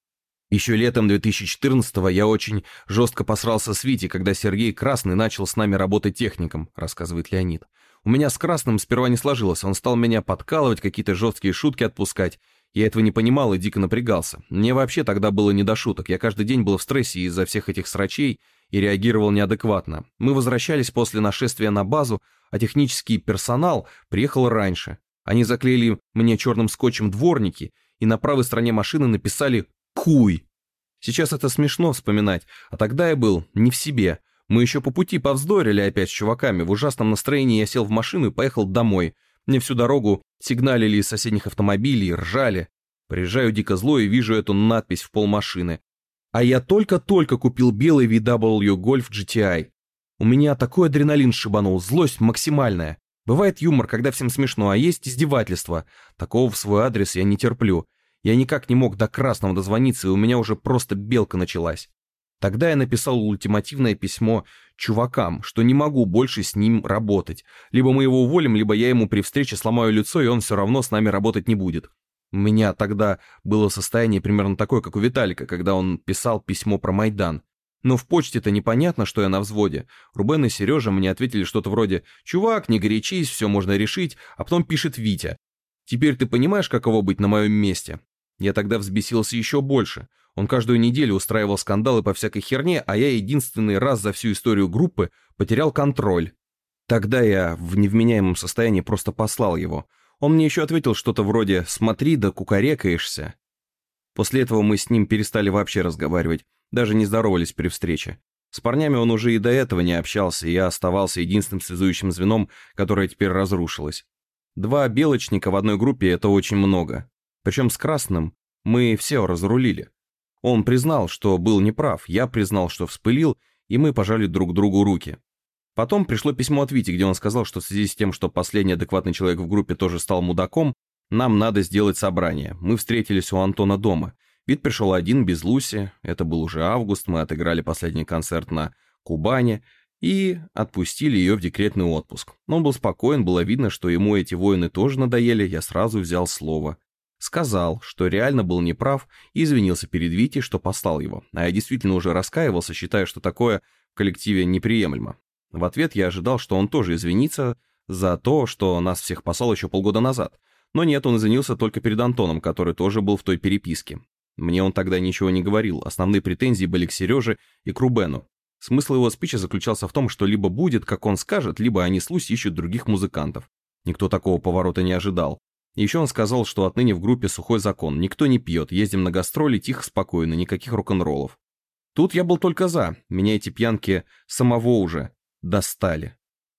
Еще летом две тысячи четырнадцатого я очень жестко посрался с Витей, когда Сергей Красный начал с нами работать техником, рассказывает Леонид. У меня с Красным сперва не сложилось, он стал меня подкалывать, какие-то жесткие шутки отпускать. Я этого не понимал и дико напрягался. Мне вообще тогда было не до шуток, я каждый день был в стрессе из-за всех этих срачей и реагировал неадекватно. Мы возвращались после нашествия на базу, а технический персонал приехал раньше. Они заклеили мне черным скотчем дворники и на правой стороне машины написали «Куй». Сейчас это смешно вспоминать, а тогда я был не в себе. Мы еще по пути повздорили опять с чуваками, в ужасном настроении я сел в машину и поехал домой. Мне всю дорогу сигналили из соседних автомобилей, ржали. Приезжаю дико злой и вижу эту надпись в полмашины. А я только-только купил белый ви дабл ю Golf джи ти ай. У меня такой адреналин шибанул, злость максимальная. Бывает юмор, когда всем смешно, а есть издевательство. Такого в свой адрес я не терплю. Я никак не мог до Красного дозвониться, и у меня уже просто белка началась. Тогда я написал ультимативное письмо чувакам, что не могу больше с ним работать. Либо мы его уволим, либо я ему при встрече сломаю лицо, и он все равно с нами работать не будет. У меня тогда было состояние примерно такое, как у Виталика, когда он писал письмо про Майдан. Но в почте-то непонятно, что я на взводе. Рубен и Сережа мне ответили что-то вроде «Чувак, не горячись, все можно решить», а потом пишет Витя. «Теперь ты понимаешь, каково быть на моем месте?» Я тогда взбесился еще больше. Он каждую неделю устраивал скандалы по всякой херне, а я единственный раз за всю историю группы потерял контроль. Тогда я в невменяемом состоянии просто послал его. Он мне еще ответил что-то вроде «смотри, да кукарекаешься». После этого мы с ним перестали вообще разговаривать, даже не здоровались при встрече. С парнями он уже и до этого не общался, и я оставался единственным связующим звеном, которое теперь разрушилось. Два белочника в одной группе — это очень много. Причем с Красным мы все разрулили. Он признал, что был неправ, я признал, что вспылил, и мы пожали друг другу руки. Потом пришло письмо от Вити, где он сказал, что в связи с тем, что последний адекватный человек в группе тоже стал мудаком, нам надо сделать собрание. Мы встретились у Антона дома. Вит пришел один, без Луси, это был уже август, мы отыграли последний концерт на Кубани и отпустили ее в декретный отпуск. Он был спокоен, было видно, что ему эти войны тоже надоели, я сразу взял слово. Сказал, что реально был неправ и извинился перед Витей, что послал его. А я действительно уже раскаивался, считая, что такое в коллективе неприемлемо. В ответ я ожидал, что он тоже извинится за то, что нас всех послал еще полгода назад. Но нет, он извинился только перед Антоном, который тоже был в той переписке. Мне он тогда ничего не говорил, основные претензии были к Сереже и к Рубену. Смысл его спича заключался в том, что либо будет, как он скажет, либо они с Луси ищут других музыкантов. Никто такого поворота не ожидал. Еще он сказал, что отныне в группе сухой закон, никто не пьет, ездим на гастроли тихо, спокойно, никаких рок-н-роллов. Тут я был только за, меня эти пьянки самого уже достали.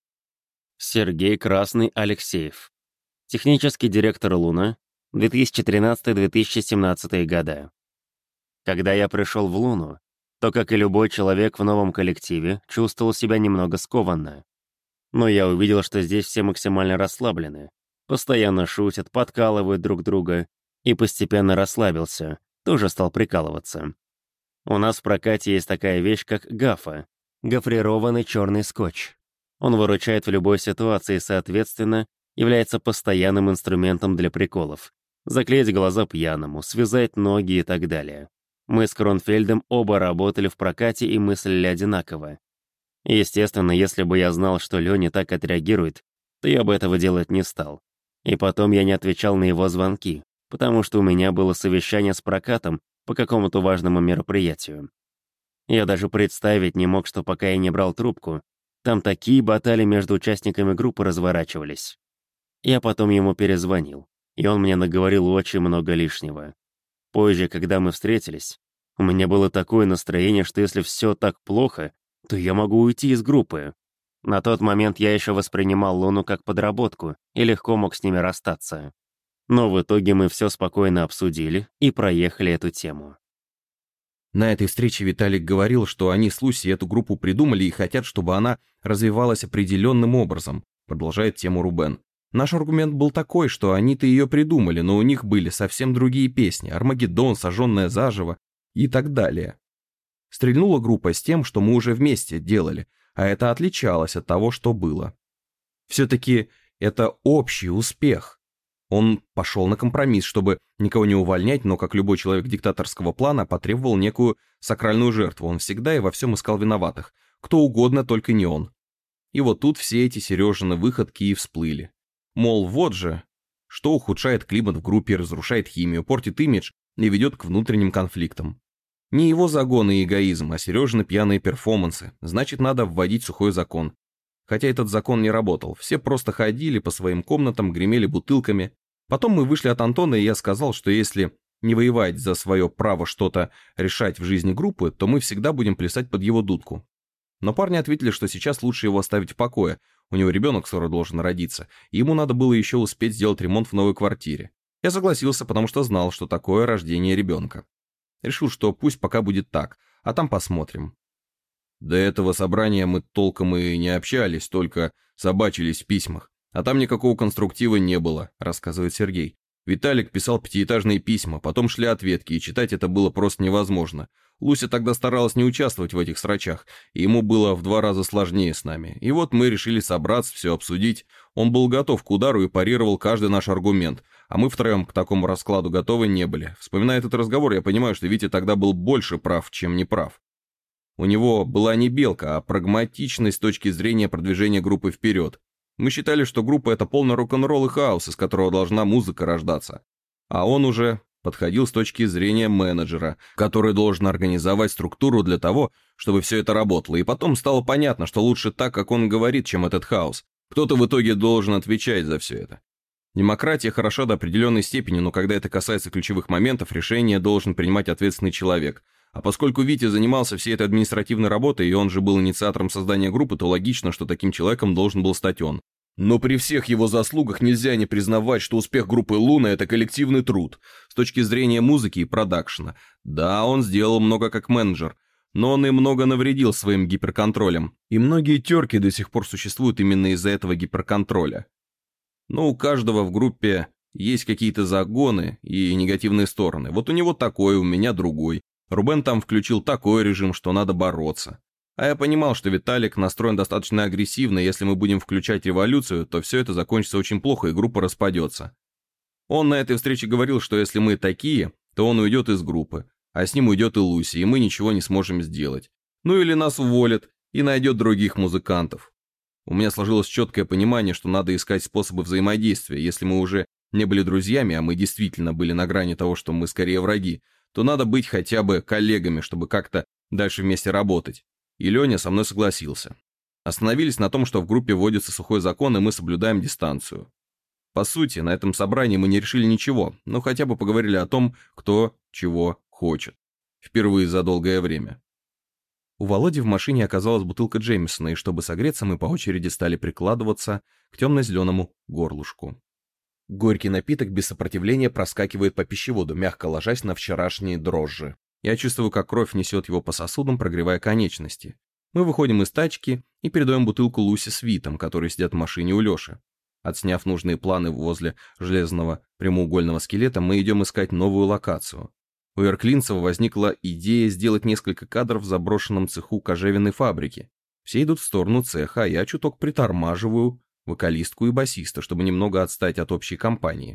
Сергей Красный Алексеев. Технический директор Луна, две тысячи тринадцатый — две тысячи семнадцатый года. Когда я пришел в Луну, то, как и любой человек в новом коллективе, чувствовал себя немного скованно. Но я увидел, что здесь все максимально расслаблены, постоянно шутят, подкалывают друг друга, и постепенно расслабился, тоже стал прикалываться. У нас в прокате есть такая вещь, как гафа — гофрированный черный скотч. Он выручает в любой ситуации и, соответственно, является постоянным инструментом для приколов. Заклеить глаза пьяному, связать ноги и так далее. Мы с Кронфельдом оба работали в прокате и мыслили одинаково. Естественно, если бы я знал, что Леня так отреагирует, то я бы этого делать не стал. И потом я не отвечал на его звонки, потому что у меня было совещание с прокатом по какому-то важному мероприятию. Я даже представить не мог, что пока я не брал трубку, там такие баталии между участниками группы разворачивались. Я потом ему перезвонил, и он мне наговорил очень много лишнего. Позже, когда мы встретились, у меня было такое настроение, что если все так плохо, то я могу уйти из группы. На тот момент я еще воспринимал Луну как подработку и легко мог с ними расстаться. Но в итоге мы все спокойно обсудили и проехали эту тему. На этой встрече Виталик говорил, что они с Лусей эту группу придумали и хотят, чтобы она развивалась определенным образом, продолжает тему Рубен. Наш аргумент был такой, что они-то ее придумали, но у них были совсем другие песни: «Армагеддон», «Сожженная заживо» и так далее. Стрельнула группа с тем, что мы уже вместе делали, а это отличалось от того, что было. Все-таки это общий успех. Он пошел на компромисс, чтобы никого не увольнять, но, как любой человек диктаторского плана, потребовал некую сакральную жертву. Он всегда и во всем искал виноватых. Кто угодно, только не он. И вот тут все эти Сережины выходки и всплыли. Мол, вот же, что ухудшает климат в группе, разрушает химию, портит имидж и ведет к внутренним конфликтам. Не его загоны и эгоизм, а Сережины пьяные перформансы. Значит, надо вводить сухой закон. Хотя этот закон не работал. Все просто ходили по своим комнатам, гремели бутылками. Потом мы вышли от Антона, и я сказал, что если не воевать за свое право что-то решать в жизни группы, то мы всегда будем плясать под его дудку. Но парни ответили, что сейчас лучше его оставить в покое. У него ребенок скоро должен родиться, и ему надо было еще успеть сделать ремонт в новой квартире. Я согласился, потому что знал, что такое рождение ребенка. Решил, что пусть пока будет так, а там посмотрим. До этого собрания мы толком и не общались, только собачились в письмах. А там никакого конструктива не было, рассказывает Сергей. Виталик писал пятиэтажные письма, потом шли ответки, и читать это было просто невозможно. Луся тогда старалась не участвовать в этих срачах, и ему было в два раза сложнее с нами. И вот мы решили собраться, все обсудить. Он был готов к удару и парировал каждый наш аргумент, а мы втроем к такому раскладу готовы не были. Вспоминая этот разговор, я понимаю, что Витя тогда был больше прав, чем не прав. У него была не белка, а прагматичность с точки зрения продвижения группы вперед. Мы считали, что группа — это полный рок-н-ролл и хаос, из которого должна музыка рождаться. А он уже подходил с точки зрения менеджера, который должен организовать структуру для того, чтобы все это работало. И потом стало понятно, что лучше так, как он говорит, чем этот хаос. Кто-то в итоге должен отвечать за все это. Демократия хороша до определенной степени, но когда это касается ключевых моментов, решение должен принимать ответственный человек. А поскольку Витя занимался всей этой административной работой, и он же был инициатором создания группы, то логично, что таким человеком должен был стать он. Но при всех его заслугах нельзя не признавать, что успех группы «Луна» — это коллективный труд. С точки зрения музыки и продакшена. Да, он сделал много как менеджер, но он и много навредил своим гиперконтролем. И многие терки до сих пор существуют именно из-за этого гиперконтроля. Но у каждого в группе есть какие-то загоны и негативные стороны. Вот у него такой, у меня другой. Рубен там включил такой режим, что надо бороться. А я понимал, что Виталик настроен достаточно агрессивно, и если мы будем включать революцию, то все это закончится очень плохо, и группа распадется. Он на этой встрече говорил, что если мы такие, то он уйдет из группы, а с ним уйдет и Луси, и мы ничего не сможем сделать. Ну или нас уволят, и найдет других музыкантов. У меня сложилось четкое понимание, что надо искать способы взаимодействия. Если мы уже не были друзьями, а мы действительно были на грани того, что мы скорее враги, то надо быть хотя бы коллегами, чтобы как-то дальше вместе работать. И Леня со мной согласился. Остановились на том, что в группе вводится сухой закон, и мы соблюдаем дистанцию. По сути, на этом собрании мы не решили ничего, но хотя бы поговорили о том, кто чего хочет. Впервые за долгое время. У Володи в машине оказалась бутылка Джеймисона, и чтобы согреться, мы по очереди стали прикладываться к темно-зеленому горлышку. Горький напиток без сопротивления проскакивает по пищеводу, мягко ложась на вчерашние дрожжи. Я чувствую, как кровь несет его по сосудам, прогревая конечности. Мы выходим из тачки и передаем бутылку Лусе с Витом, которые сидят в машине у Леши. Отсняв нужные планы возле железного прямоугольного скелета, мы идем искать новую локацию. У Ерклинцева возникла идея сделать несколько кадров в заброшенном цеху кожевенной фабрики. Все идут в сторону цеха, а я чуток притормаживаю вокалистку и басиста, чтобы немного отстать от общей компании.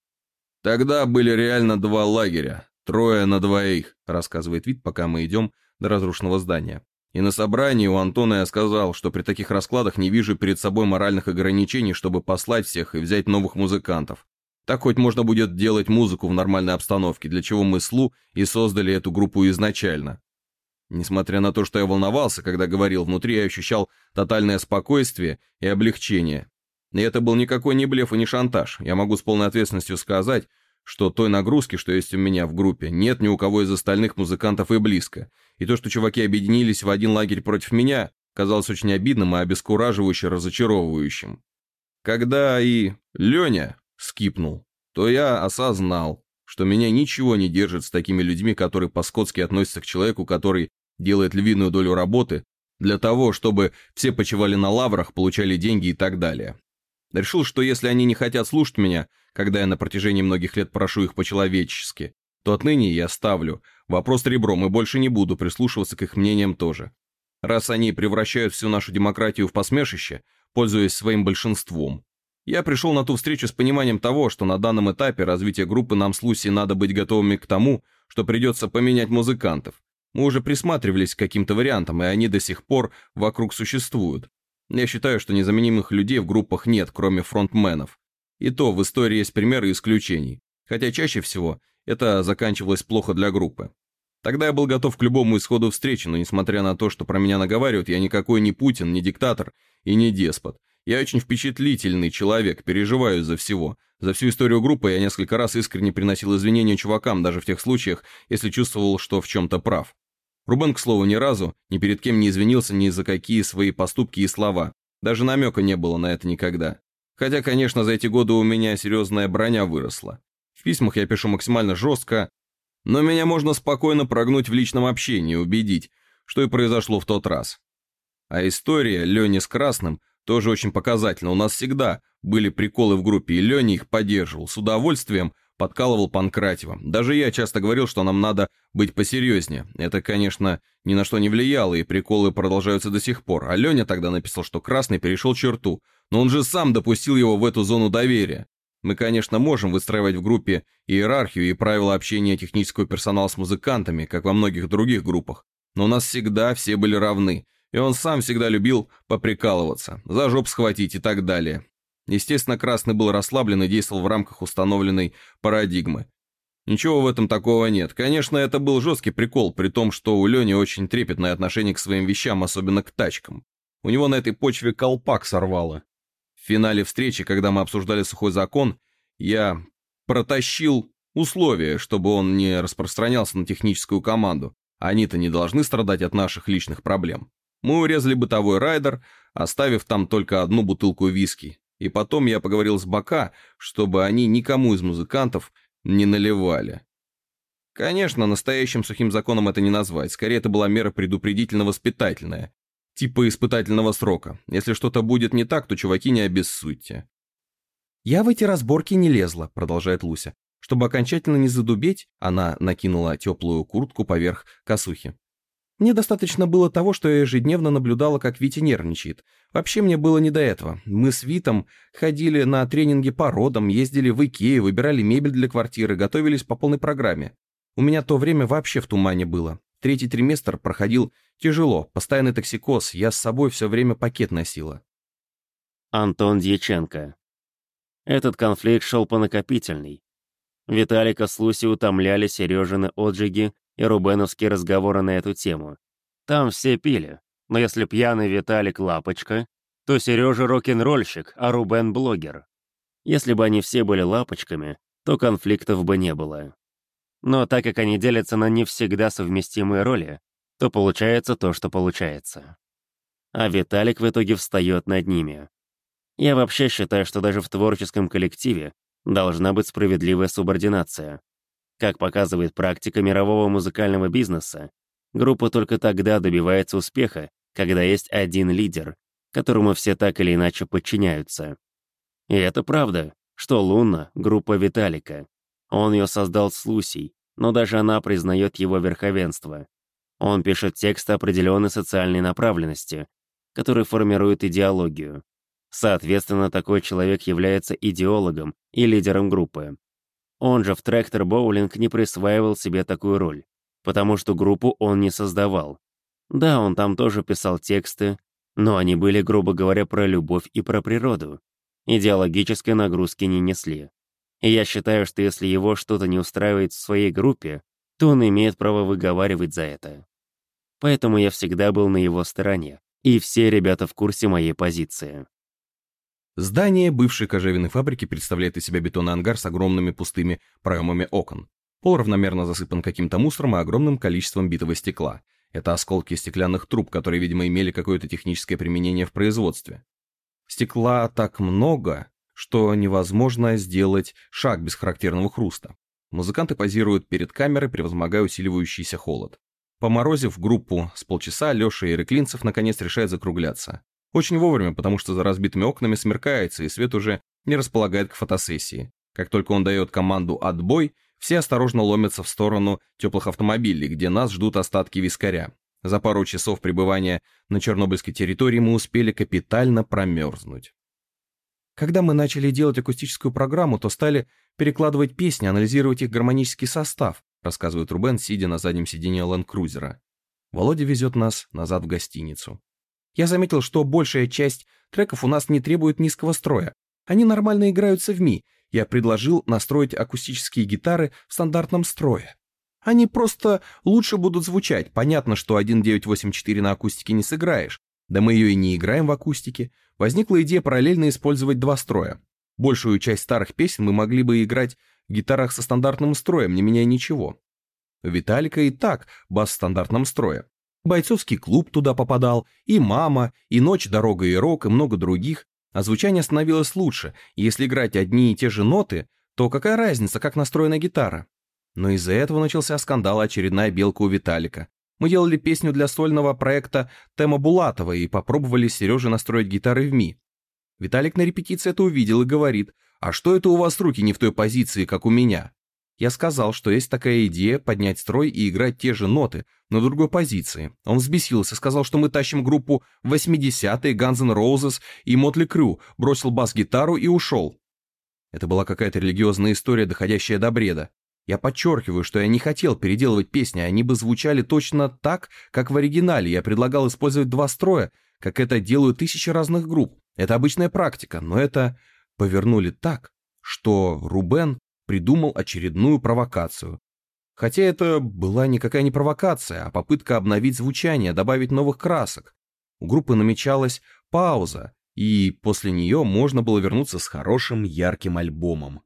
«Тогда были реально два лагеря, трое на двоих», рассказывает Вит, пока мы идем до разрушенного здания. «И на собрании у Антона я сказал, что при таких раскладах не вижу перед собой моральных ограничений, чтобы послать всех и взять новых музыкантов. Так хоть можно будет делать музыку в нормальной обстановке, для чего мы с Лу и создали эту группу изначально». Несмотря на то, что я волновался, когда говорил, внутри я ощущал тотальное спокойствие и облегчение. И это был никакой не блеф и не шантаж. Я могу с полной ответственностью сказать, что той нагрузки, что есть у меня в группе, нет ни у кого из остальных музыкантов и близко. И то, что чуваки объединились в один лагерь против меня, казалось очень обидным и обескураживающе разочаровывающим. Когда и Леня скипнул, то я осознал, что меня ничего не держит с такими людьми, которые по-скотски относятся к человеку, который делает львиную долю работы для того, чтобы все почивали на лаврах, получали деньги и так далее. Решил, что если они не хотят слушать меня, когда я на протяжении многих лет прошу их по-человечески, то отныне я ставлю вопрос ребром и больше не буду прислушиваться к их мнениям тоже. Раз они превращают всю нашу демократию в посмешище, пользуясь своим большинством. Я пришел на ту встречу с пониманием того, что на данном этапе развития группы нам с Луси надо быть готовыми к тому, что придется поменять музыкантов. Мы уже присматривались к каким-то вариантам, и они до сих пор вокруг существуют. Я считаю, что незаменимых людей в группах нет, кроме фронтменов. И то в истории есть примеры исключений. Хотя чаще всего это заканчивалось плохо для группы. Тогда я был готов к любому исходу встречи, но несмотря на то, что про меня наговаривают, я никакой не Путин, не диктатор и не деспот. Я очень впечатлительный человек, переживаю за всего. За всю историю группы я несколько раз искренне приносил извинения чувакам, даже в тех случаях, если чувствовал, что в чем-то прав. Рубен, к слову, ни разу ни перед кем не извинился ни за какие свои поступки и слова. Даже намека не было на это никогда. Хотя, конечно, за эти годы у меня серьезная броня выросла. В письмах я пишу максимально жестко, но меня можно спокойно прогнуть в личном общении и убедить, что и произошло в тот раз. А история Лени с Красным тоже очень показательна. У нас всегда были приколы в группе, и Леня их поддерживал, с удовольствием подкалывал Панкратьева. Даже я часто говорил, что нам надо быть посерьезнее. Это, конечно, ни на что не влияло, и приколы продолжаются до сих пор. А Леня тогда написал, что Красный перешел черту, но он же сам допустил его в эту зону доверия. Мы, конечно, можем выстраивать в группе иерархию и правила общения технического персонала с музыкантами, как во многих других группах, но у нас всегда все были равны, и он сам всегда любил поприкалываться, за жоп схватить и так далее. Естественно, Красный был расслаблен и действовал в рамках установленной парадигмы. Ничего в этом такого нет. Конечно, это был жесткий прикол, при том, что у Лени очень трепетное отношение к своим вещам, особенно к тачкам. У него на этой почве колпак сорвало. В финале встречи, когда мы обсуждали сухой закон, я протащил условия, чтобы он не распространялся на техническую команду. Они-то не должны страдать от наших личных проблем. Мы урезали бытовой райдер, оставив там только одну бутылку виски. И потом я поговорил с Бока, чтобы они никому из музыкантов не наливали. Конечно, настоящим сухим законом это не назвать. Скорее, это была мера предупредительно-воспитательная. Типа испытательного срока. Если что-то будет не так, то чуваки не обессудьте. «Я в эти разборки не лезла», — продолжает Луся. Чтобы окончательно не задубеть, она накинула теплую куртку поверх косухи. Мне достаточно было того, что я ежедневно наблюдала, как Витя нервничает. Вообще мне было не до этого. Мы с Витом ходили на тренинги по родам, ездили в Икею, выбирали мебель для квартиры, готовились по полной программе. У меня то время вообще в тумане было. Третий триместр проходил тяжело, постоянный токсикоз, я с собой все время пакет носила. Антон Дьяченко. Этот конфликт шел по накопительной. Виталика с Луси утомляли Сережины отжиги и рубеновские разговоры на эту тему. Там все пили, но если пьяный Виталик лапочка, то Сережа рок-н-ролльщик, а Рубен блогер. Если бы они все были лапочками, то конфликтов бы не было. Но так как они делятся на не всегда совместимые роли, то получается то, что получается. А Виталик в итоге встает над ними. Я вообще считаю, что даже в творческом коллективе должна быть справедливая субординация. Как показывает практика мирового музыкального бизнеса, группа только тогда добивается успеха, когда есть один лидер, которому все так или иначе подчиняются. И это правда, что Луна — группа Виталика. Он ее создал с Лусей, но даже она признает его верховенство. Он пишет тексты определенной социальной направленности, который формирует идеологию. Соответственно, такой человек является идеологом и лидером группы. Он же в Трактор Боулинг не присваивал себе такую роль, потому что группу он не создавал. Да, он там тоже писал тексты, но они были, грубо говоря, про любовь и про природу. Идеологической нагрузки не несли. И я считаю, что если его что-то не устраивает в своей группе, то он имеет право выговаривать за это. Поэтому я всегда был на его стороне, и все ребята в курсе моей позиции. Здание бывшей кожевенной фабрики представляет из себя бетонный ангар с огромными пустыми проемами окон. Пол равномерно засыпан каким-то мусором и огромным количеством битого стекла. Это осколки стеклянных труб, которые, видимо, имели какое-то техническое применение в производстве. Стекла так много, что невозможно сделать шаг без характерного хруста. Музыканты позируют перед камерой, превозмогая усиливающийся холод. Поморозив группу с полчаса, Леша и Реклинцев наконец решают закругляться. Очень вовремя, потому что за разбитыми окнами смеркается, и свет уже не располагает к фотосессии. Как только он дает команду «отбой», все осторожно ломятся в сторону теплых автомобилей, где нас ждут остатки вискаря. За пару часов пребывания на Чернобыльской территории мы успели капитально промерзнуть. Когда мы начали делать акустическую программу, то стали перекладывать песни, анализировать их гармонический состав, рассказывает Рубен, сидя на заднем сиденье ленд-крузера. Володя везет нас назад в гостиницу. Я заметил, что большая часть треков у нас не требует низкого строя. Они нормально играются в ми. Я предложил настроить акустические гитары в стандартном строе. Они просто лучше будут звучать. Понятно, что один девять восемь четыре на акустике не сыграешь. Да мы ее и не играем в акустике. Возникла идея параллельно использовать два строя. Большую часть старых песен мы могли бы играть в гитарах со стандартным строем, не меняя ничего. У Виталика и так бас в стандартном строе. Бойцовский клуб туда попадал, и «Мама», и «Ночь, дорога и рок», и много других, а звучание становилось лучше, и если играть одни и те же ноты, то какая разница, как настроена гитара? Но из-за этого начался скандал, очередная белка у Виталика. Мы делали песню для сольного проекта Тема Булатова и попробовали с Сережей настроить гитары в ми. Виталик на репетиции это увидел и говорит: «А что это у вас руки не в той позиции, как у меня?» Я сказал, что есть такая идея поднять строй и играть те же ноты, но в другой позиции. Он взбесился, сказал, что мы тащим группу восьмидесятые, Guns N' Roses и Motley Crue, бросил бас-гитару и ушел. Это была какая-то религиозная история, доходящая до бреда. Я подчеркиваю, что я не хотел переделывать песни, они бы звучали точно так, как в оригинале. Я предлагал использовать два строя, как это делают тысячи разных групп. Это обычная практика, но это повернули так, что Рубен придумал очередную провокацию. Хотя это была никакая не провокация, а попытка обновить звучание, добавить новых красок. У группы намечалась пауза, и после нее можно было вернуться с хорошим ярким альбомом.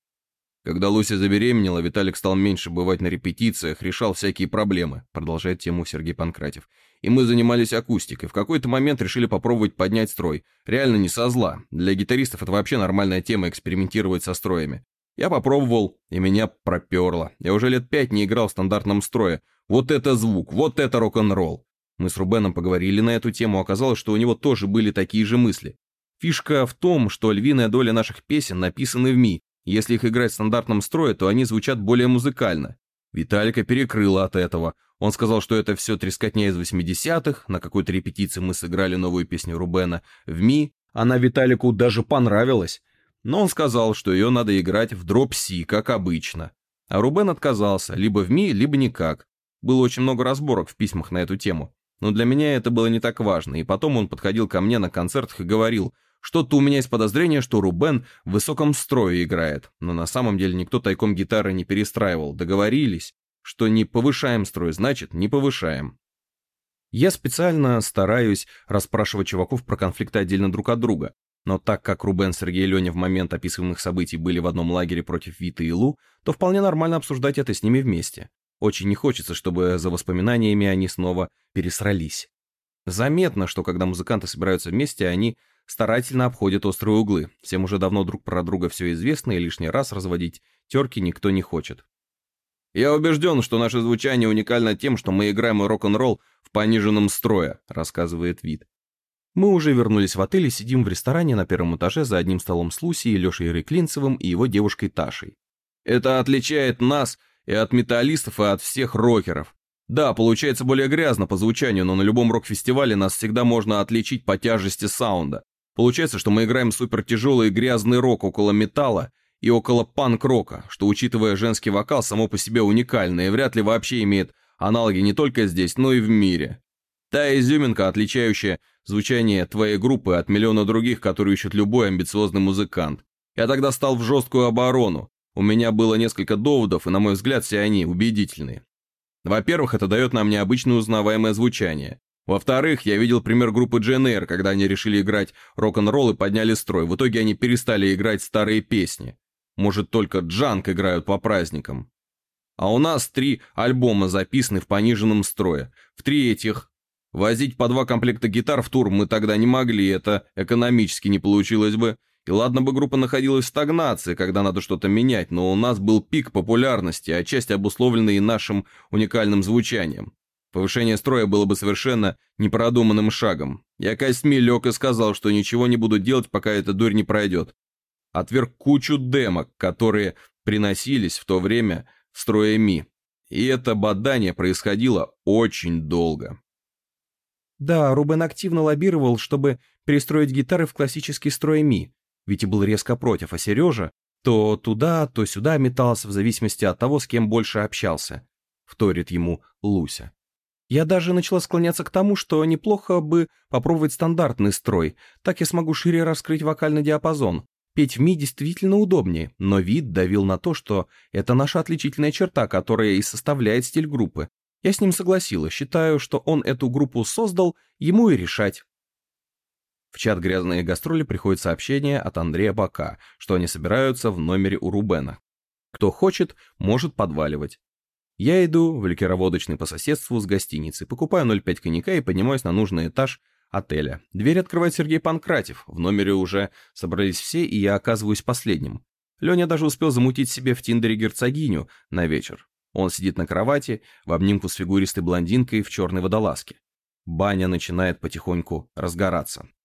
Когда Луся забеременела, Виталик стал меньше бывать на репетициях, решал всякие проблемы, продолжает тему Сергей Панкратев. И мы занимались акустикой. В какой-то момент решили попробовать поднять строй. Реально не со зла. Для гитаристов это вообще нормальная тема экспериментировать со строями. Я попробовал, и меня проперло. Я уже лет пять не играл в стандартном строе. Вот это звук, вот это рок-н-ролл. Мы с Рубеном поговорили на эту тему, оказалось, что у него тоже были такие же мысли. Фишка в том, что львиная доля наших песен написаны в ми. Если их играть в стандартном строе, то они звучат более музыкально. Виталика перекрыло от этого. Он сказал, что это все трескотня из восьмидесятых, на какой-то репетиции мы сыграли новую песню Рубена в ми, она Виталику даже понравилась. Но он сказал, что ее надо играть в дроп-си, как обычно. А Рубен отказался, либо в ми, либо никак. Было очень много разборок в письмах на эту тему. Но для меня это было не так важно, и потом он подходил ко мне на концертах и говорил: что-то у меня есть подозрение, что Рубен в высоком строе играет, но на самом деле никто тайком гитары не перестраивал, договорились, что не повышаем строй, значит не повышаем. Я специально стараюсь расспрашивать чуваков про конфликты отдельно друг от друга, но так как Рубен, Сергей и Леня в момент описываемых событий были в одном лагере против Виты и Лу, то вполне нормально обсуждать это с ними вместе. Очень не хочется, чтобы за воспоминаниями они снова пересрались. Заметно, что когда музыканты собираются вместе, они старательно обходят острые углы. Всем уже давно друг про друга все известно, и лишний раз разводить терки никто не хочет. Я убежден, что наше звучание уникально тем, что мы играем рок-н-ролл в пониженном строе», — рассказывает Вит. Мы уже вернулись в отель и сидим в ресторане на первом этаже за одним столом с Лусей, Лешей Реклинцевым и его девушкой Ташей. «Это отличает нас и от металлистов, и от всех рокеров. Да, получается более грязно по звучанию, но на любом рок-фестивале нас всегда можно отличить по тяжести саунда. Получается, что мы играем супертяжелый и грязный рок около металла и около панк-рока, что, учитывая женский вокал, само по себе уникально и вряд ли вообще имеет аналоги не только здесь, но и в мире. Та изюминка, отличающая звучание твоей группы от миллиона других, которые ищет любой амбициозный музыкант. Я тогда стал в жесткую оборону. У меня было несколько доводов, и, на мой взгляд, все они убедительные. Во-первых, это дает нам необычное узнаваемое звучание. Во-вторых, я видел пример группы Джейн Эйр, когда они решили играть рок-н-ролл и подняли строй. В итоге они перестали играть старые песни. Может, только джанк играют по праздникам. А у нас три альбома записаны в пониженном строе. В-третьих, возить по два комплекта гитар в тур мы тогда не могли, это экономически не получилось бы. И ладно бы группа находилась в стагнации, когда надо что-то менять, но у нас был пик популярности, отчасти обусловленный и нашим уникальным звучанием. Повышение строя было бы совершенно непродуманным шагом. Я костьми лег и сказал, что ничего не буду делать, пока эта дурь не пройдет. Отверг кучу демок, которые приносились в то время в строе Ми. И это бадание происходило очень долго. Да, Рубен активно лоббировал, чтобы перестроить гитары в классический строй Ми. Витя был резко против, а Сережа то туда, то сюда метался в зависимости от того, с кем больше общался. Вторит ему Луся. Я даже начала склоняться к тому, что неплохо бы попробовать стандартный строй, так я смогу шире раскрыть вокальный диапазон. Петь в Ми действительно удобнее, но Вит давил на то, что это наша отличительная черта, которая и составляет стиль группы. Я с ним согласилась, считаю, что он эту группу создал, ему и решать. В чат «Грязные гастроли» приходит сообщение от Андрея Бака, что они собираются в номере у Рубена. Кто хочет, может подваливать. Я иду в ликероводочный по соседству с гостиницей, покупаю ноль пять коньяка и поднимаюсь на нужный этаж отеля. Дверь открывает Сергей Панкратев. В номере уже собрались все, и я оказываюсь последним. Леня даже успел замутить себе в Тиндере герцогиню на вечер. Он сидит на кровати в обнимку с фигуристой блондинкой в черной водолазке. Баня начинает потихоньку разгораться.